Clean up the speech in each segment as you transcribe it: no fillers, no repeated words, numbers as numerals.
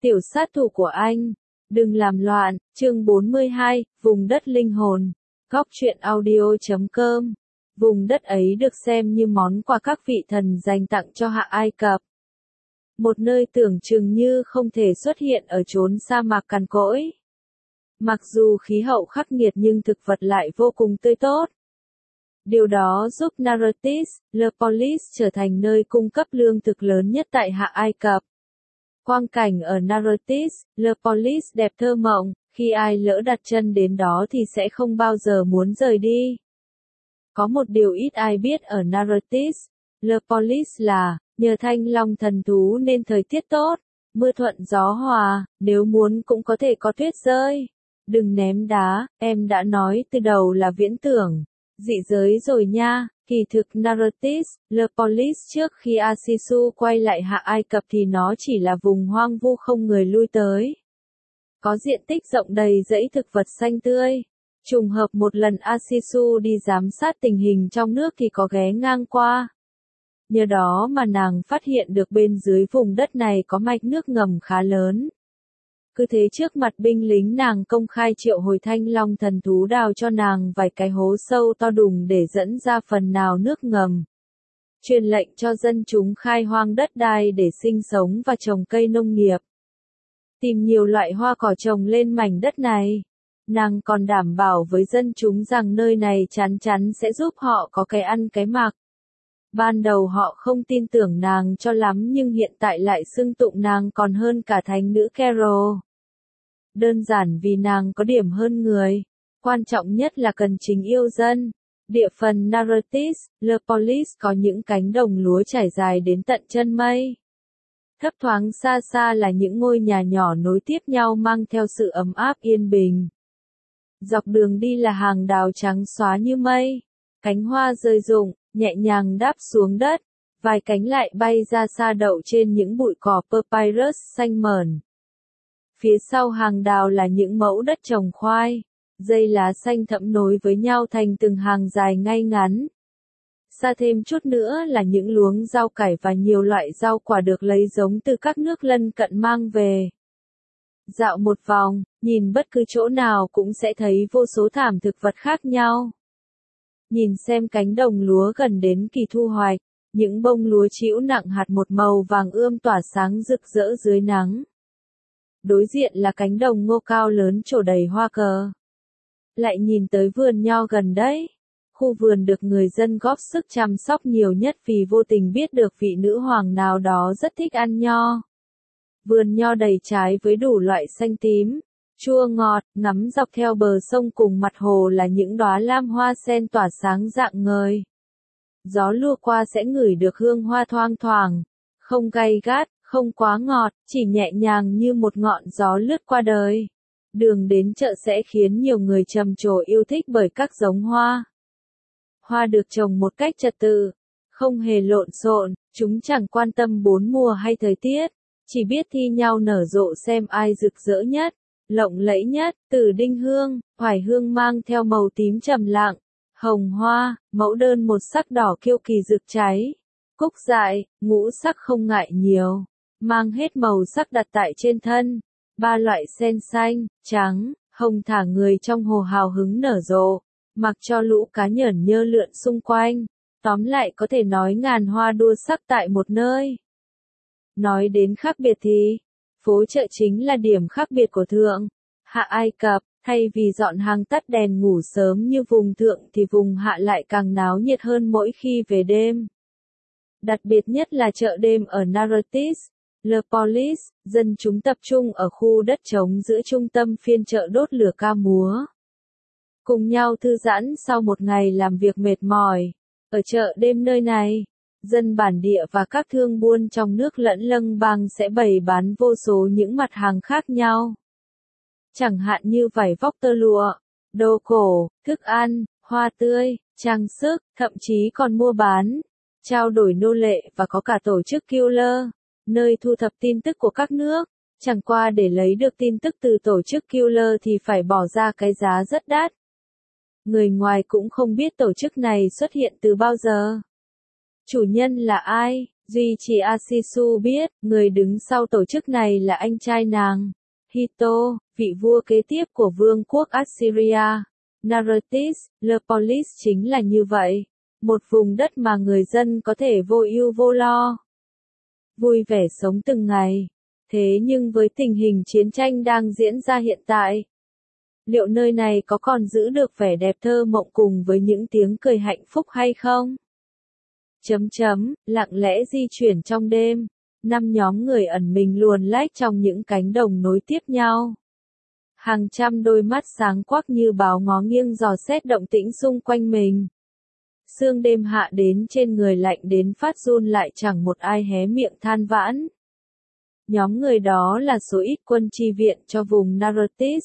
Tiểu sát thủ của anh. Đừng làm loạn. Chương 42, vùng đất linh hồn. Góc truyện audio.com. Vùng đất ấy được xem như món quà các vị thần dành tặng cho Hạ Ai Cập. Một nơi tưởng chừng như không thể xuất hiện ở chốn sa mạc cằn cỗi. Mặc dù khí hậu khắc nghiệt nhưng thực vật lại vô cùng tươi tốt. Điều đó giúp Nartis, Lepolis trở thành nơi cung cấp lương thực lớn nhất tại Hạ Ai Cập. Quang cảnh ở Nartis, Lepolis đẹp thơ mộng, khi ai lỡ đặt chân đến đó thì sẽ không bao giờ muốn rời đi. Có một điều ít ai biết ở Nartis, Lepolis là, nhờ thanh long thần thú nên thời tiết tốt, mưa thuận gió hòa, nếu muốn cũng có thể có tuyết rơi. Đừng ném đá, em đã nói từ đầu là viễn tưởng, dị giới rồi nha. Kỳ thực Nartis, Lepolis trước khi Asisu quay lại Hạ Ai Cập thì nó chỉ là vùng hoang vu không người lui tới. Có diện tích rộng đầy dãy thực vật xanh tươi. Trùng hợp một lần Asisu đi giám sát tình hình trong nước thì có ghé ngang qua. Nhờ đó mà nàng phát hiện được bên dưới vùng đất này có mạch nước ngầm khá lớn. Cứ thế trước mặt binh lính nàng công khai triệu hồi thanh long thần thú đào cho nàng vài cái hố sâu to đùng để dẫn ra phần nào nước ngầm. Truyền lệnh cho dân chúng khai hoang đất đai để sinh sống và trồng cây nông nghiệp. Tìm nhiều loại hoa cỏ trồng lên mảnh đất này. Nàng còn đảm bảo với dân chúng rằng nơi này chắn chắn sẽ giúp họ có cái ăn cái mặc. Ban đầu họ không tin tưởng nàng cho lắm nhưng hiện tại lại xưng tụng nàng còn hơn cả thánh nữ Carol. Đơn giản vì nàng có điểm hơn người. Quan trọng nhất là cần情yêu dân. Địa phần Nartis, Lepolis có những cánh đồng lúa trải dài đến tận chân mây. Thấp thoáng xa xa là những ngôi nhà nhỏ nối tiếp nhau mang theo sự ấm áp yên bình. Dọc đường đi là hàng đào trắng xóa như mây. Cánh hoa rơi rụng, nhẹ nhàng đáp xuống đất. Vài cánh lại bay ra xa đậu trên những bụi cỏ papyrus xanh mởn. Phía sau hàng đào là những mẫu đất trồng khoai. Dây lá xanh thẫm nối với nhau thành từng hàng dài ngay ngắn. Xa thêm chút nữa là những luống rau cải và nhiều loại rau quả được lấy giống từ các nước lân cận mang về. Dạo một vòng, nhìn bất cứ chỗ nào cũng sẽ thấy vô số thảm thực vật khác nhau. Nhìn xem cánh đồng lúa gần đến kỳ thu hoạch, những bông lúa trĩu nặng hạt một màu vàng ươm tỏa sáng rực rỡ dưới nắng. Đối diện là cánh đồng ngô cao lớn trổ đầy hoa cờ. Lại nhìn tới vườn nho gần đấy. Khu vườn được người dân góp sức chăm sóc nhiều nhất vì vô tình biết được vị nữ hoàng nào đó rất thích ăn nho. Vườn nho đầy trái với đủ loại xanh tím, chua ngọt, ngắm dọc theo bờ sông cùng mặt hồ là những đóa lam hoa sen tỏa sáng rạng ngời. Gió lùa qua sẽ ngửi được hương hoa thoang thoảng, không gay gắt, không quá ngọt, chỉ nhẹ nhàng như một ngọn gió lướt qua đời. Đường đến chợ sẽ khiến nhiều người trầm trồ yêu thích bởi các giống hoa. Hoa được trồng một cách trật tự, không hề lộn xộn, chúng chẳng quan tâm bốn mùa hay thời tiết, chỉ biết thi nhau nở rộ xem ai rực rỡ nhất, lộng lẫy nhất. Từ đinh hương, hoài hương mang theo màu tím trầm lặng, hồng hoa, mẫu đơn một sắc đỏ kiêu kỳ rực cháy, cúc dại, ngũ sắc không ngại nhiều, mang hết màu sắc đặt tại trên thân. Ba loại sen xanh, trắng, hồng thả người trong hồ hào hứng nở rộ, mặc cho lũ cá nhởn nhơ lượn xung quanh. Tóm lại có thể nói ngàn hoa đua sắc tại một nơi. Nói đến khác biệt thì, phố chợ chính là điểm khác biệt của thượng Hạ Ai Cập. Thay vì dọn hàng tắt đèn ngủ sớm như vùng thượng thì vùng hạ lại càng náo nhiệt hơn mỗi khi về đêm. Đặc biệt nhất là chợ đêm ở Nartis, Lepolis, dân chúng tập trung ở khu đất trống giữa trung tâm phiên chợ đốt lửa ca múa. Cùng nhau thư giãn sau một ngày làm việc mệt mỏi. Ở chợ đêm nơi này, dân bản địa và các thương buôn trong nước lẫn lâng bang sẽ bày bán vô số những mặt hàng khác nhau. Chẳng hạn như vải vóc tơ lụa, đồ cổ, thức ăn, hoa tươi, trang sức, thậm chí còn mua bán, trao đổi nô lệ và có cả tổ chức Killer, nơi thu thập tin tức của các nước. Chẳng qua để lấy được tin tức từ tổ chức Killer thì phải bỏ ra cái giá rất đắt. Người ngoài cũng không biết tổ chức này xuất hiện từ bao giờ. Chủ nhân là ai, Duy chỉ Asisu biết, người đứng sau tổ chức này là anh trai nàng, Hito, vị vua kế tiếp của vương quốc Assyria. Narratis, Lepolis chính là như vậy. Một vùng đất mà người dân có thể vô ưu vô lo, vui vẻ sống từng ngày. Thế nhưng với tình hình chiến tranh đang diễn ra hiện tại, liệu nơi này có còn giữ được vẻ đẹp thơ mộng cùng với những tiếng cười hạnh phúc hay không? Lặng lẽ di chuyển trong đêm, 5 nhóm người ẩn mình luồn lách trong những cánh đồng nối tiếp nhau. Hàng trăm đôi mắt sáng quắc như báo ngó nghiêng dò xét động tĩnh xung quanh mình. Sương đêm hạ đến trên người lạnh đến phát run lại chẳng một ai hé miệng than vãn. Nhóm người đó là số ít quân chi viện cho vùng Narratis.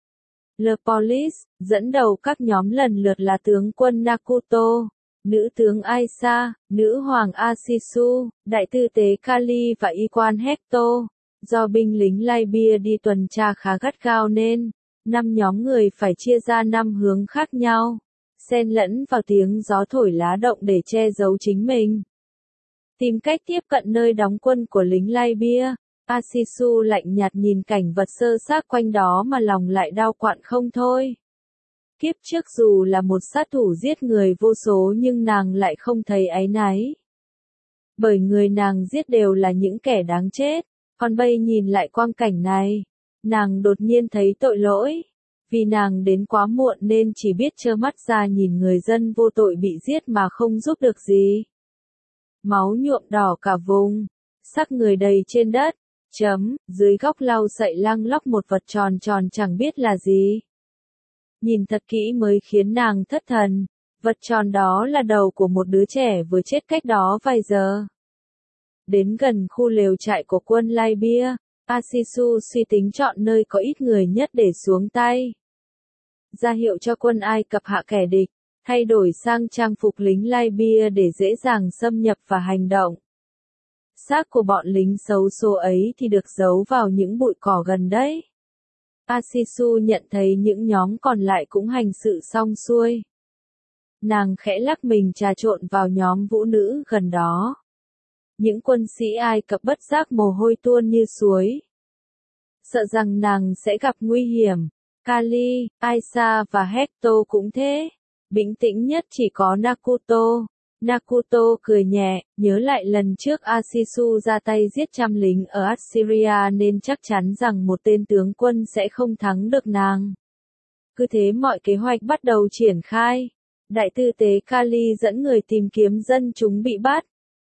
Lepolis, dẫn đầu các nhóm lần lượt là tướng quân Nakuto, nữ tướng Aisa, nữ hoàng Asisu, đại tư tế Kali và y quan Hector. Do binh lính Libya đi tuần tra khá gắt gao nên, 5 nhóm người phải chia ra 5 hướng khác nhau, xen lẫn vào tiếng gió thổi lá động để che giấu chính mình. Tìm cách tiếp cận nơi đóng quân của lính Libya, Asisu lạnh nhạt nhìn cảnh vật sơ xác quanh đó mà lòng lại đau quặn không thôi. Kiếp trước dù là một sát thủ giết người vô số nhưng nàng lại không thấy áy náy. Bởi người nàng giết đều là những kẻ đáng chết. Còn bây nhìn lại quang cảnh này, nàng đột nhiên thấy tội lỗi. Vì nàng đến quá muộn nên chỉ biết trơ mắt ra nhìn người dân vô tội bị giết mà không giúp được gì. Máu nhuộm đỏ cả vùng, xác người đầy trên đất. Dưới góc lau sậy lăng lóc một vật tròn tròn chẳng biết là gì. Nhìn thật kỹ mới khiến nàng thất thần. Vật tròn đó là đầu của một đứa trẻ vừa chết cách đó vài giờ. Đến gần khu lều trại của quân Libya, Asisu suy tính chọn nơi có ít người nhất để xuống tay. Ra hiệu cho quân Ai Cập hạ kẻ địch, thay đổi sang trang phục lính Libya để dễ dàng xâm nhập và hành động. Xác của bọn lính xấu số ấy thì được giấu vào những bụi cỏ gần đấy. Asisu nhận thấy những nhóm còn lại cũng hành sự xong xuôi. Nàng khẽ lắc mình trà trộn vào nhóm vũ nữ gần đó. Những quân sĩ Ai Cập bất giác mồ hôi tuôn như suối. Sợ rằng nàng sẽ gặp nguy hiểm, Kali, Aisa và Hector cũng thế. Bình tĩnh nhất chỉ có Nakuto. Nakuto cười nhẹ, nhớ lại lần trước Asisu ra tay giết trăm lính ở Assyria nên chắc chắn rằng một tên tướng quân sẽ không thắng được nàng. Cứ thế mọi kế hoạch bắt đầu triển khai. Đại tư tế Kali dẫn người tìm kiếm dân chúng bị bắt.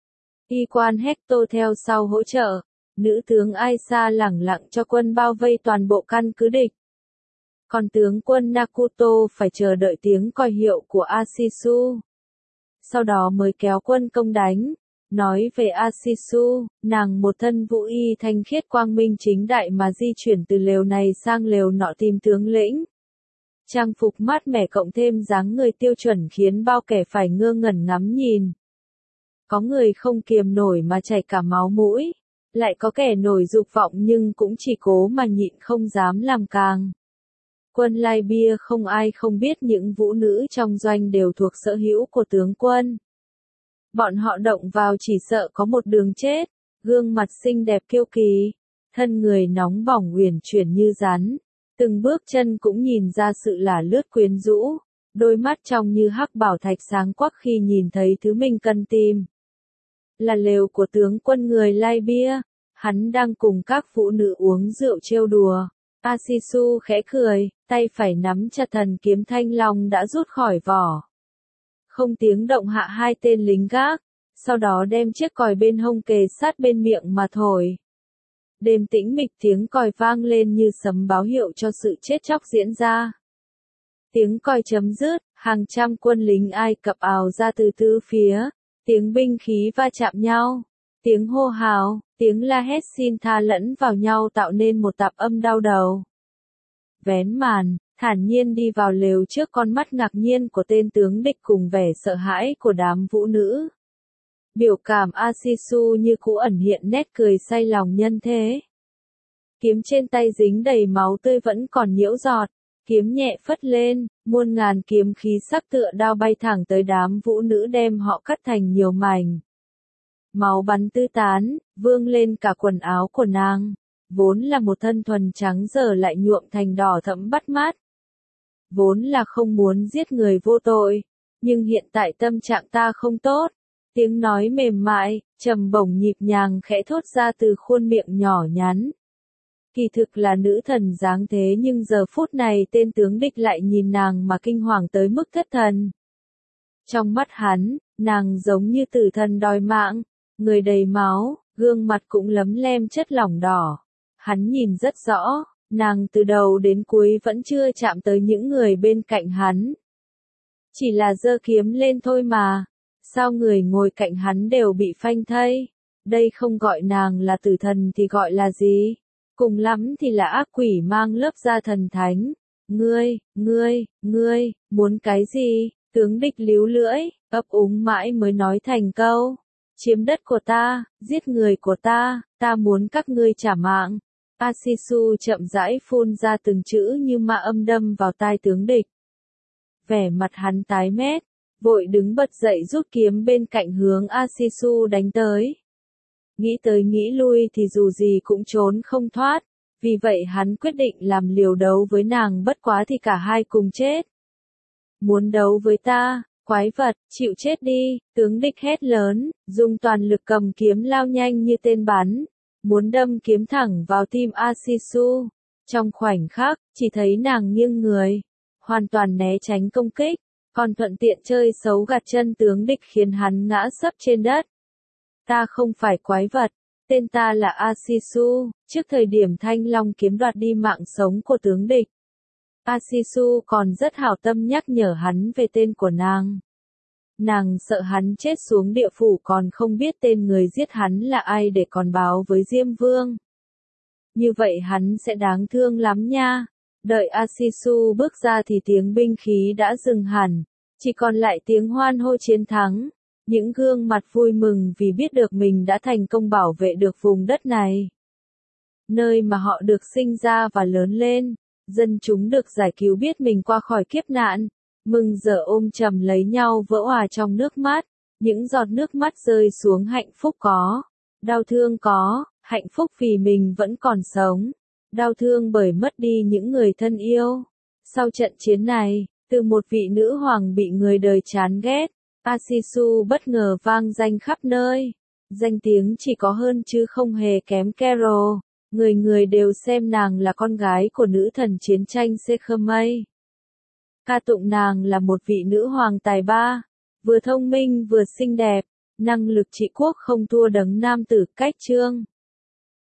Y quan Hector theo sau hỗ trợ, nữ tướng Aisa lẳng lặng cho quân bao vây toàn bộ căn cứ địch. Còn tướng quân Nakuto phải chờ đợi tiếng còi hiệu của Asisu. Sau đó mới kéo quân công đánh. Nói về Asisu, nàng một thân vũ y thanh khiết quang minh chính đại mà di chuyển từ lều này sang lều nọ tìm tướng lĩnh. Trang phục mát mẻ cộng thêm dáng người tiêu chuẩn khiến bao kẻ phải ngơ ngẩn ngắm nhìn. Có người không kiềm nổi mà chảy cả máu mũi, lại có kẻ nổi dục vọng nhưng cũng chỉ cố mà nhịn không dám làm càng. Quân Libya không ai không biết những vũ nữ trong doanh đều thuộc sở hữu của tướng quân. Bọn họ động vào chỉ sợ có một đường chết, gương mặt xinh đẹp kiêu kỳ, thân người nóng bỏng uyển chuyển như rắn, từng bước chân cũng nhìn ra sự lả lướt quyến rũ, đôi mắt trong như hắc bảo thạch sáng quắc khi nhìn thấy thứ mình cần tìm. Là lều của tướng quân người Libya, hắn đang cùng các phụ nữ uống rượu trêu đùa. Asisu khẽ cười, tay phải nắm chặt thần kiếm thanh long đã rút khỏi vỏ. Không tiếng động hạ hai tên lính gác, sau đó đem chiếc còi bên hông kề sát bên miệng mà thổi. Đêm tĩnh mịch tiếng còi vang lên như sấm báo hiệu cho sự chết chóc diễn ra. Tiếng còi chấm dứt, hàng trăm quân lính Ai Cập ào ra từ tứ phía, tiếng binh khí va chạm nhau, tiếng hô hào, tiếng la hét xin tha lẫn vào nhau tạo nên một tạp âm đau đầu. Vén màn, thản nhiên đi vào lều trước con mắt ngạc nhiên của tên tướng địch cùng vẻ sợ hãi của đám vũ nữ. Biểu cảm Asisu như cũ ẩn hiện nét cười say lòng nhân thế. Kiếm trên tay dính đầy máu tươi vẫn còn nhiễu giọt, kiếm nhẹ phất lên, muôn ngàn kiếm khí sắc tựa đao bay thẳng tới đám vũ nữ đem họ cắt thành nhiều mảnh. máu bắn tứ tán, vương lên cả quần áo của nàng, vốn là một thân thuần trắng giờ lại nhuộm thành đỏ thẫm bắt mắt. Vốn là không muốn giết người vô tội, nhưng hiện tại tâm trạng ta không tốt. Tiếng nói mềm mại, trầm bổng nhịp nhàng khẽ thốt ra từ khuôn miệng nhỏ nhắn. Kỳ thực là nữ thần dáng thế nhưng giờ phút này tên tướng địch lại nhìn nàng mà kinh hoàng tới mức thất thần. Trong mắt hắn, nàng giống như tử thần đòi mạng, người đầy máu, gương mặt cũng lấm lem chất lỏng đỏ. Hắn nhìn rất rõ, nàng từ đầu đến cuối vẫn chưa chạm tới những người bên cạnh hắn. Chỉ là giơ kiếm lên thôi mà, sao người ngồi cạnh hắn đều bị phanh thây? Đây không gọi nàng là tử thần thì gọi là gì? Cùng lắm thì là ác quỷ mang lớp da thần thánh. Ngươi, muốn cái gì? Tướng địch líu lưỡi, ấp úng mãi mới nói thành câu. Chiếm đất của ta, giết người của ta muốn các ngươi trả mạng. Asisu chậm rãi phun ra từng chữ như ma âm đâm vào tai tướng địch. Vẻ mặt hắn tái mét, vội đứng bật dậy rút kiếm bên cạnh hướng Asisu đánh tới. Nghĩ tới nghĩ lui thì dù gì cũng trốn không thoát, vì vậy hắn quyết định làm liều đấu với nàng, bất quá thì cả hai cùng chết. Muốn đấu với ta, quái vật, chịu chết đi, tướng địch hét lớn, dùng toàn lực cầm kiếm lao nhanh như tên bắn, muốn đâm kiếm thẳng vào tim Asisu. Trong khoảnh khắc, chỉ thấy nàng nghiêng người, hoàn toàn né tránh công kích, còn thuận tiện chơi xấu gạt chân tướng địch khiến hắn ngã sấp trên đất. Ta không phải quái vật, tên ta là Asisu. Trước thời điểm Thanh Long kiếm đoạt đi mạng sống của tướng địch, Asisu còn rất hảo tâm nhắc nhở hắn về tên của nàng. Nàng sợ hắn chết xuống địa phủ còn không biết tên người giết hắn là ai để còn báo với Diêm Vương. Như vậy hắn sẽ đáng thương lắm nha. Đợi Asisu bước ra thì tiếng binh khí đã dừng hẳn, chỉ còn lại tiếng hoan hô chiến thắng. Những gương mặt vui mừng vì biết được mình đã thành công bảo vệ được vùng đất này. Nơi mà họ được sinh ra và lớn lên, dân chúng được giải cứu biết mình qua khỏi kiếp nạn. Mừng giờ ôm chầm lấy nhau vỡ òa trong nước mắt. Những giọt nước mắt rơi xuống, hạnh phúc có, đau thương có, hạnh phúc vì mình vẫn còn sống, đau thương bởi mất đi những người thân yêu. Sau trận chiến này, từ một vị nữ hoàng bị người đời chán ghét, Asisu bất ngờ vang danh khắp nơi. Danh tiếng chỉ có hơn chứ không hề kém Carol. Người người đều xem nàng là con gái của nữ thần chiến tranh Sekhmei. Ca tụng nàng là một vị nữ hoàng tài ba, vừa thông minh vừa xinh đẹp, năng lực trị quốc không thua đấng nam tử Cách Chương.